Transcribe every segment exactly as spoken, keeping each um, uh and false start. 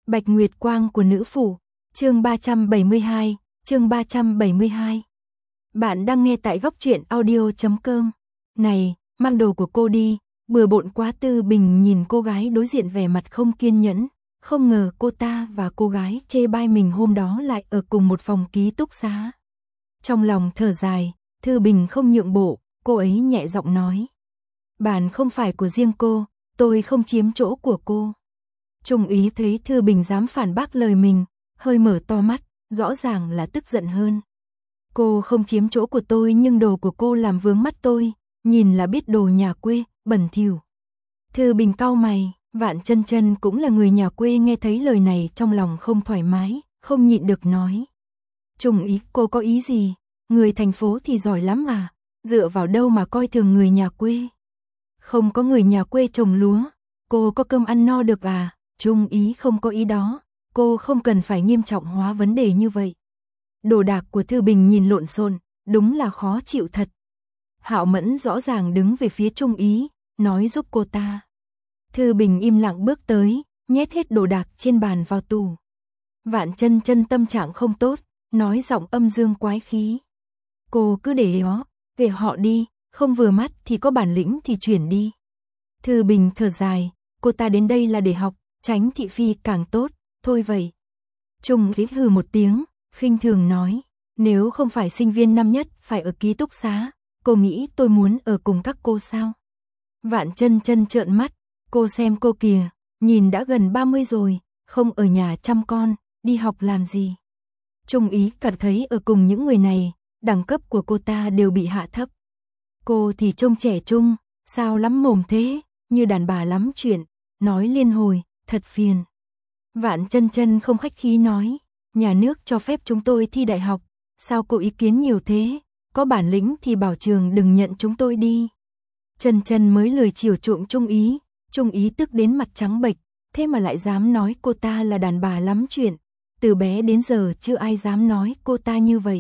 Bạch Nguyệt Quang của nữ phủ, chương ba trăm bảy mươi hai, chương ba trăm bảy mươi hai. Bạn đang nghe tại góc truyện audio chấm com. Này, mang đồ của cô đi, bừa bộn quá. Tư Bình nhìn cô gái đối diện vẻ mặt không kiên nhẫn, không ngờ cô ta và cô gái chê bai mình hôm đó lại ở cùng một phòng ký túc xá. Trong lòng thở dài, Thư Bình không nhượng bộ, cô ấy nhẹ giọng nói. Bàn không phải của riêng cô, tôi không chiếm chỗ của cô. Trung Ý thấy Thư Bình dám phản bác lời mình, hơi mở to mắt, rõ ràng là tức giận hơn. Cô không chiếm chỗ của tôi nhưng đồ của cô làm vướng mắt tôi, nhìn là biết đồ nhà quê, bẩn thỉu. Thư Bình cau mày, Vạn Chân Chân cũng là người nhà quê, nghe thấy lời này trong lòng không thoải mái, không nhịn được nói. Trung Ý, cô có ý gì? Người thành phố thì giỏi lắm à, dựa vào đâu mà coi thường người nhà quê? Không có người nhà quê trồng lúa, cô có cơm ăn no được à? Trung Ý không có ý đó, cô không cần phải nghiêm trọng hóa vấn đề như vậy. Đồ đạc của Thư Bình nhìn lộn xộn, đúng là khó chịu thật. Hạo Mẫn rõ ràng đứng về phía Trung Ý, nói giúp cô ta. Thư Bình im lặng bước tới, nhét hết đồ đạc trên bàn vào tủ. Vạn Chân Chân tâm trạng không tốt, nói giọng âm dương quái khí. Cô cứ để đó, để họ đi, không vừa mắt thì có bản lĩnh thì chuyển đi. Thư Bình thở dài, cô ta đến đây là để học, tránh thị phi càng tốt, thôi vậy. Trung Ý hừ một tiếng, khinh thường nói, nếu không phải sinh viên năm nhất phải ở ký túc xá, cô nghĩ tôi muốn ở cùng các cô sao? Vạn Chân Chân trợn mắt, cô xem cô kìa, nhìn đã gần ba mươi rồi, không ở nhà chăm con, đi học làm gì? Trung Ý cảm thấy ở cùng những người này, đẳng cấp của cô ta đều bị hạ thấp. Cô thì trông trẻ trung, sao lắm mồm thế, như đàn bà lắm chuyện, nói liên hồi, thật phiền. Vạn Chân Chân không khách khí nói, nhà nước cho phép chúng tôi thi đại học, sao cô ý kiến nhiều thế, có bản lĩnh thì bảo trường đừng nhận chúng tôi đi. Chân Chân mới lười chiều chuộng Trung Ý, Trung Ý tức đến mặt trắng bệch, thế mà lại dám nói cô ta là đàn bà lắm chuyện, từ bé đến giờ chưa ai dám nói cô ta như vậy.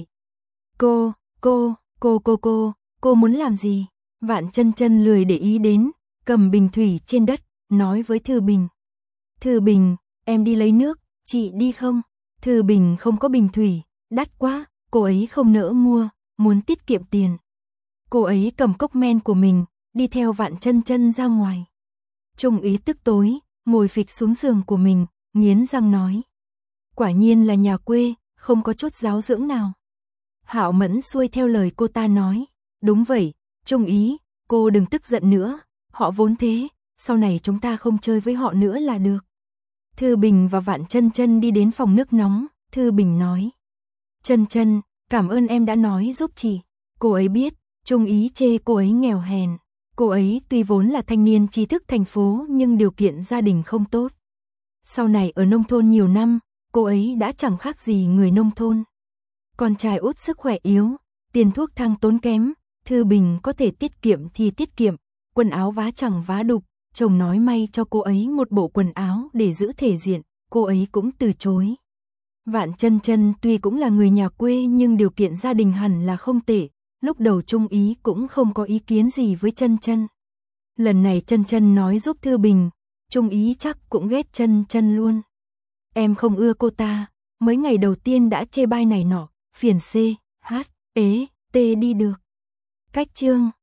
Cô, cô, cô cô cô, cô muốn làm gì? Vạn Chân Chân lười để ý đến, cầm bình thủy trên đất, nói với Thư Bình. Thư Bình, em đi lấy nước, chị đi không? Thư Bình không có bình thủy, đắt quá, cô ấy không nỡ mua, muốn tiết kiệm tiền. Cô ấy cầm cốc men của mình, đi theo Vạn Chân Chân ra ngoài. Trung Ý tức tối, ngồi phịch xuống giường của mình, nghiến răng nói. Quả nhiên là nhà quê, không có chút giáo dưỡng nào. Hạo Mẫn xuôi theo lời cô ta nói, đúng vậy, Trung Ý, cô đừng tức giận nữa, họ vốn thế, sau này chúng ta không chơi với họ nữa là được. Thư Bình và Vạn Chân Chân đi đến phòng nước nóng, Thư Bình nói. Chân Chân, cảm ơn em đã nói giúp chị. Cô ấy biết, Trung Ý chê cô ấy nghèo hèn. Cô ấy tuy vốn là thanh niên trí thức thành phố nhưng điều kiện gia đình không tốt. Sau này ở nông thôn nhiều năm, cô ấy đã chẳng khác gì người nông thôn. Con trai út sức khỏe yếu, tiền thuốc thang tốn kém, Thư Bình có thể tiết kiệm thì tiết kiệm, quần áo vá chẳng vá đục, chồng nói may cho cô ấy một bộ quần áo để giữ thể diện, cô ấy cũng từ chối. Vạn Chân Chân tuy cũng là người nhà quê nhưng điều kiện gia đình hẳn là không tệ, lúc đầu Trung Ý cũng không có ý kiến gì với Chân Chân. Lần này Chân Chân nói giúp Thư Bình, Trung Ý chắc cũng ghét Chân Chân luôn. Em không ưa cô ta, mấy ngày đầu tiên đã chê bai này nọ, phiền C, H, ế, T đi được. Cách chương